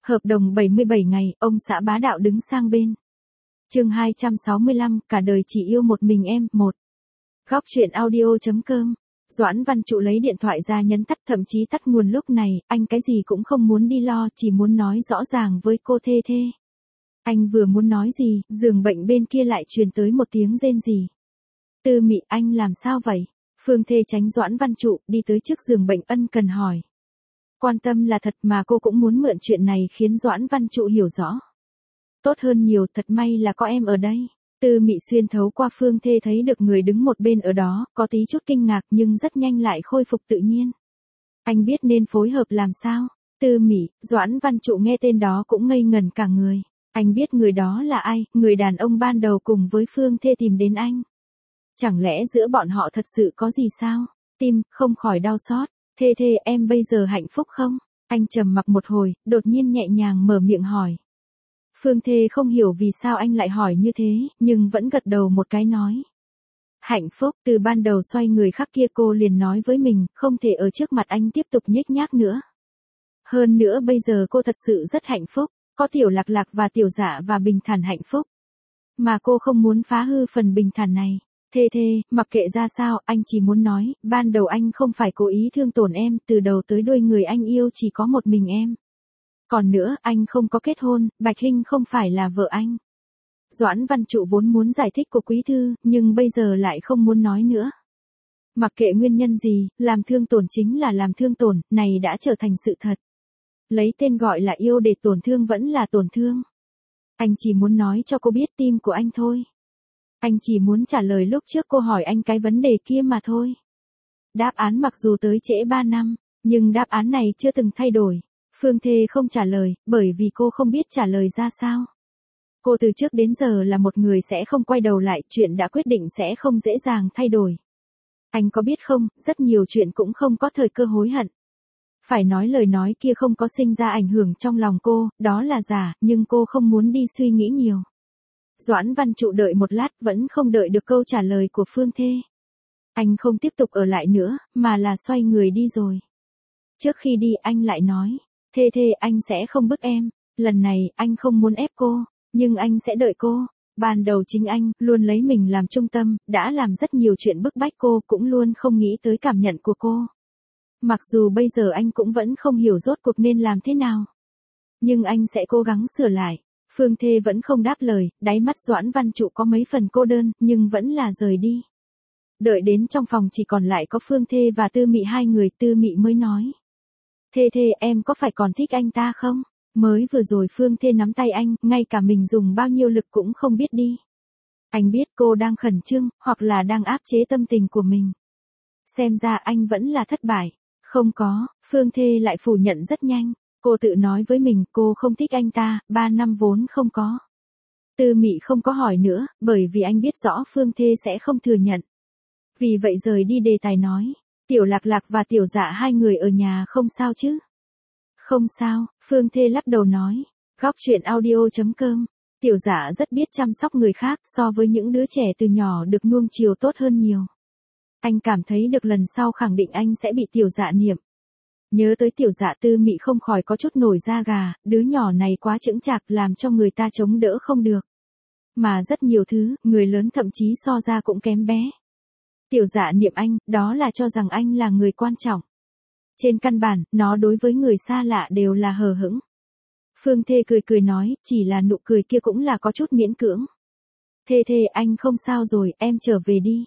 Hợp đồng 77 ngày, ông xã bá đạo đứng sang bên. Chương 265, cả đời chỉ yêu một mình em, 1. Góc truyện audio.com. Doãn Văn Trụ lấy điện thoại ra nhấn tắt, thậm chí tắt nguồn lúc này, anh cái gì cũng không muốn đi lo, chỉ muốn nói rõ ràng với cô Thê Thê. Anh vừa muốn nói gì, giường bệnh bên kia lại truyền tới một tiếng rên rỉ. Tư Mị, anh làm sao vậy? Phương Thê tránh Doãn Văn Trụ, đi tới trước giường bệnh ân cần hỏi. Quan tâm là thật mà cô cũng muốn mượn chuyện này khiến Doãn Văn Trụ hiểu rõ. Tốt hơn nhiều, thật may là có em ở đây. Tư Mị xuyên thấu qua Phương Thê thấy được người đứng một bên ở đó, có tí chút kinh ngạc nhưng rất nhanh lại khôi phục tự nhiên. Anh biết nên phối hợp làm sao? Tư Mị, Doãn Văn Trụ nghe tên đó cũng ngây ngẩn cả người. Anh biết người đó là ai, người đàn ông ban đầu cùng với Phương Thê tìm đến anh. Chẳng lẽ giữa bọn họ thật sự có gì sao? Tim không khỏi đau xót. Thê Thê, em bây giờ hạnh phúc không? Anh trầm mặc một hồi, đột nhiên nhẹ nhàng mở miệng hỏi. Phương Thê không hiểu vì sao anh lại hỏi như thế, nhưng vẫn gật đầu một cái nói. Hạnh phúc, từ ban đầu xoay người khác kia cô liền nói với mình, không thể ở trước mặt anh tiếp tục nhếch nhác nữa. Hơn nữa bây giờ cô thật sự rất hạnh phúc, có Tiểu Lạc Lạc và Tiểu Dạ và bình thản hạnh phúc. Mà cô không muốn phá hư phần bình thản này. Thê Thê, mặc kệ ra sao, anh chỉ muốn nói, ban đầu anh không phải cố ý thương tổn em, từ đầu tới đuôi người anh yêu chỉ có một mình em. Còn nữa, anh không có kết hôn, Bạch Hinh không phải là vợ anh. Doãn Văn Trụ vốn muốn giải thích của quý thư, nhưng bây giờ lại không muốn nói nữa. Mặc kệ nguyên nhân gì, làm thương tổn chính là làm thương tổn, này đã trở thành sự thật. Lấy tên gọi là yêu để tổn thương vẫn là tổn thương. Anh chỉ muốn nói cho cô biết tim của anh thôi. Anh chỉ muốn trả lời lúc trước cô hỏi anh cái vấn đề kia mà thôi. Đáp án mặc dù tới trễ 3 năm, nhưng đáp án này chưa từng thay đổi. Phương Thê không trả lời, bởi vì cô không biết trả lời ra sao. Cô từ trước đến giờ là một người sẽ không quay đầu lại, chuyện đã quyết định sẽ không dễ dàng thay đổi. Anh có biết không, rất nhiều chuyện cũng không có thời cơ hối hận. Phải nói lời nói kia không có sinh ra ảnh hưởng trong lòng cô, đó là giả, nhưng cô không muốn đi suy nghĩ nhiều. Doãn Văn Trụ đợi một lát vẫn không đợi được câu trả lời của Phương Thê. Anh không tiếp tục ở lại nữa, mà là xoay người đi rồi. Trước khi đi anh lại nói, Thê Thê, anh sẽ không bức em, lần này anh không muốn ép cô, nhưng anh sẽ đợi cô. Ban đầu chính anh luôn lấy mình làm trung tâm, đã làm rất nhiều chuyện bức bách cô, cũng luôn không nghĩ tới cảm nhận của cô. Mặc dù bây giờ anh cũng vẫn không hiểu rốt cuộc nên làm thế nào, nhưng anh sẽ cố gắng sửa lại. Phương Thê vẫn không đáp lời, đáy mắt Doãn Văn Trụ có mấy phần cô đơn, nhưng vẫn là rời đi. Đợi đến trong phòng chỉ còn lại có Phương Thê và Tư Mị hai người, Tư Mị mới nói. Thê Thê, em có phải còn thích anh ta không? Mới vừa rồi Phương Thê nắm tay anh, ngay cả mình dùng bao nhiêu lực cũng không biết đi. Anh biết cô đang khẩn trương, hoặc là đang áp chế tâm tình của mình. Xem ra anh vẫn là thất bại. Không có, Phương Thê lại phủ nhận rất nhanh. Cô tự nói với mình cô không thích anh ta, 3 năm vốn không có. Tư Mị không có hỏi nữa, bởi vì anh biết rõ Phương Thê sẽ không thừa nhận. Vì vậy rời đi đề tài nói, Tiểu Lạc Lạc và Tiểu Dạ hai người ở nhà không sao chứ? Không sao, Phương Thê lắc đầu nói. Góc truyện audio.com. Tiểu Dạ rất biết chăm sóc người khác, so với những đứa trẻ từ nhỏ được nuông chiều tốt hơn nhiều. Anh cảm thấy được lần sau khẳng định anh sẽ bị Tiểu Dạ niệm. Nhớ tới Tiểu Dạ, Tư Mị không khỏi có chút nổi da gà, đứa nhỏ này quá chững chạc làm cho người ta chống đỡ không được. Mà rất nhiều thứ, người lớn thậm chí so ra cũng kém bé. Tiểu Dạ niệm anh, đó là cho rằng anh là người quan trọng. Trên căn bản, nó đối với người xa lạ đều là hờ hững. Phương Thê cười cười nói, chỉ là nụ cười kia cũng là có chút miễn cưỡng. Thê Thê, anh không sao rồi, em trở về đi.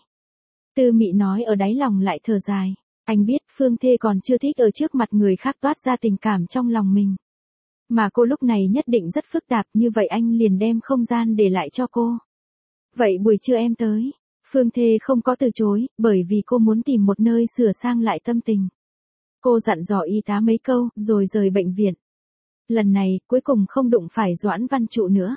Tư Mị nói ở đáy lòng lại thở dài. Anh biết Phương Thê còn chưa thích ở trước mặt người khác toát ra tình cảm trong lòng mình. Mà cô lúc này nhất định rất phức tạp, như vậy anh liền đem không gian để lại cho cô. Vậy buổi trưa em tới. Phương Thê không có từ chối, bởi vì cô muốn tìm một nơi sửa sang lại tâm tình. Cô dặn dò y tá mấy câu, rồi rời bệnh viện. Lần này, cuối cùng không đụng phải Doãn Văn Trụ nữa.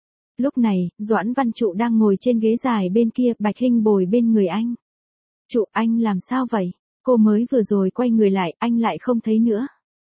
Lúc này, Doãn Văn Trụ đang ngồi trên ghế dài bên kia, Bạch Hinh bồi bên người anh. Trụ, anh làm sao vậy? Cô mới vừa rồi quay người lại, anh lại không thấy nữa.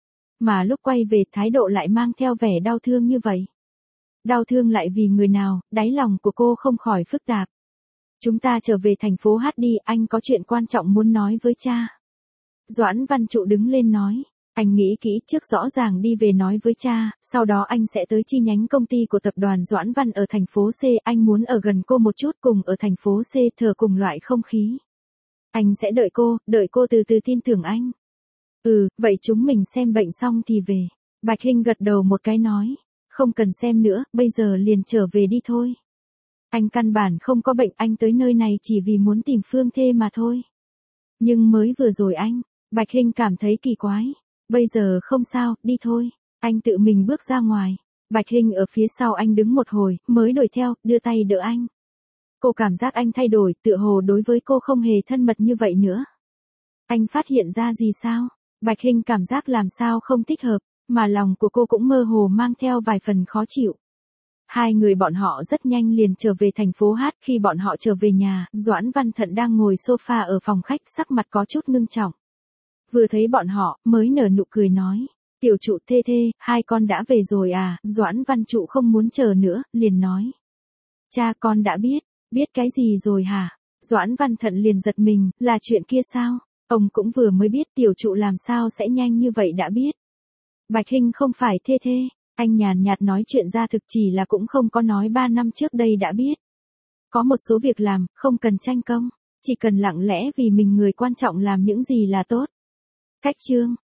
Mà lúc quay về, thái độ lại mang theo vẻ đau thương như vậy. Đau thương lại vì người nào, đáy lòng của cô không khỏi phức tạp. Chúng ta trở về thành phố Hát đi, anh có chuyện quan trọng muốn nói với cha. Doãn Văn Trụ đứng lên nói. Anh nghĩ kỹ trước rõ ràng đi về nói với cha, sau đó anh sẽ tới chi nhánh công ty của tập đoàn Doãn Văn ở thành phố C. Anh muốn ở gần cô một chút, cùng ở thành phố C thở cùng loại không khí. Anh sẽ đợi cô từ từ tin tưởng anh. Vậy chúng mình xem bệnh xong thì về. Bạch Hinh gật đầu một cái nói. Không cần xem nữa, bây giờ liền trở về đi thôi. Anh căn bản không có bệnh, anh tới nơi này chỉ vì muốn tìm Phương Thê mà thôi. Nhưng mới vừa rồi Bạch Hinh cảm thấy kỳ quái. Bây giờ không sao, đi thôi. Anh tự mình bước ra ngoài. Bạch Hinh ở phía sau anh đứng một hồi, mới đuổi theo, đưa tay đỡ anh. Cô cảm giác anh thay đổi, tựa hồ đối với cô không hề thân mật như vậy nữa. Anh phát hiện ra gì sao? Bạch Hinh cảm giác làm sao không thích hợp, mà lòng của cô cũng mơ hồ mang theo vài phần khó chịu. Hai người bọn họ rất nhanh liền trở về thành phố Hát. Khi bọn họ trở về nhà, Doãn Văn Thận đang ngồi sofa ở phòng khách, sắc mặt có chút ngưng trọng. Vừa thấy bọn họ, mới nở nụ cười nói. Tiểu trụ Thê Thê, hai con đã về rồi à? Doãn Văn Trụ không muốn chờ nữa, liền nói. Cha, con đã biết. Biết cái gì rồi hả? Doãn Văn Thận liền giật mình, là chuyện kia sao? Ông cũng vừa mới biết, tiểu trụ làm sao sẽ nhanh như vậy đã biết. Bạch Hinh không phải Thê Thê. Anh nhàn nhạt nói chuyện ra thực, chỉ là cũng không có nói 3 năm trước đây đã biết. Có một số việc làm, không cần tranh công, chỉ cần lặng lẽ vì mình người quan trọng làm những gì là tốt. Cách chương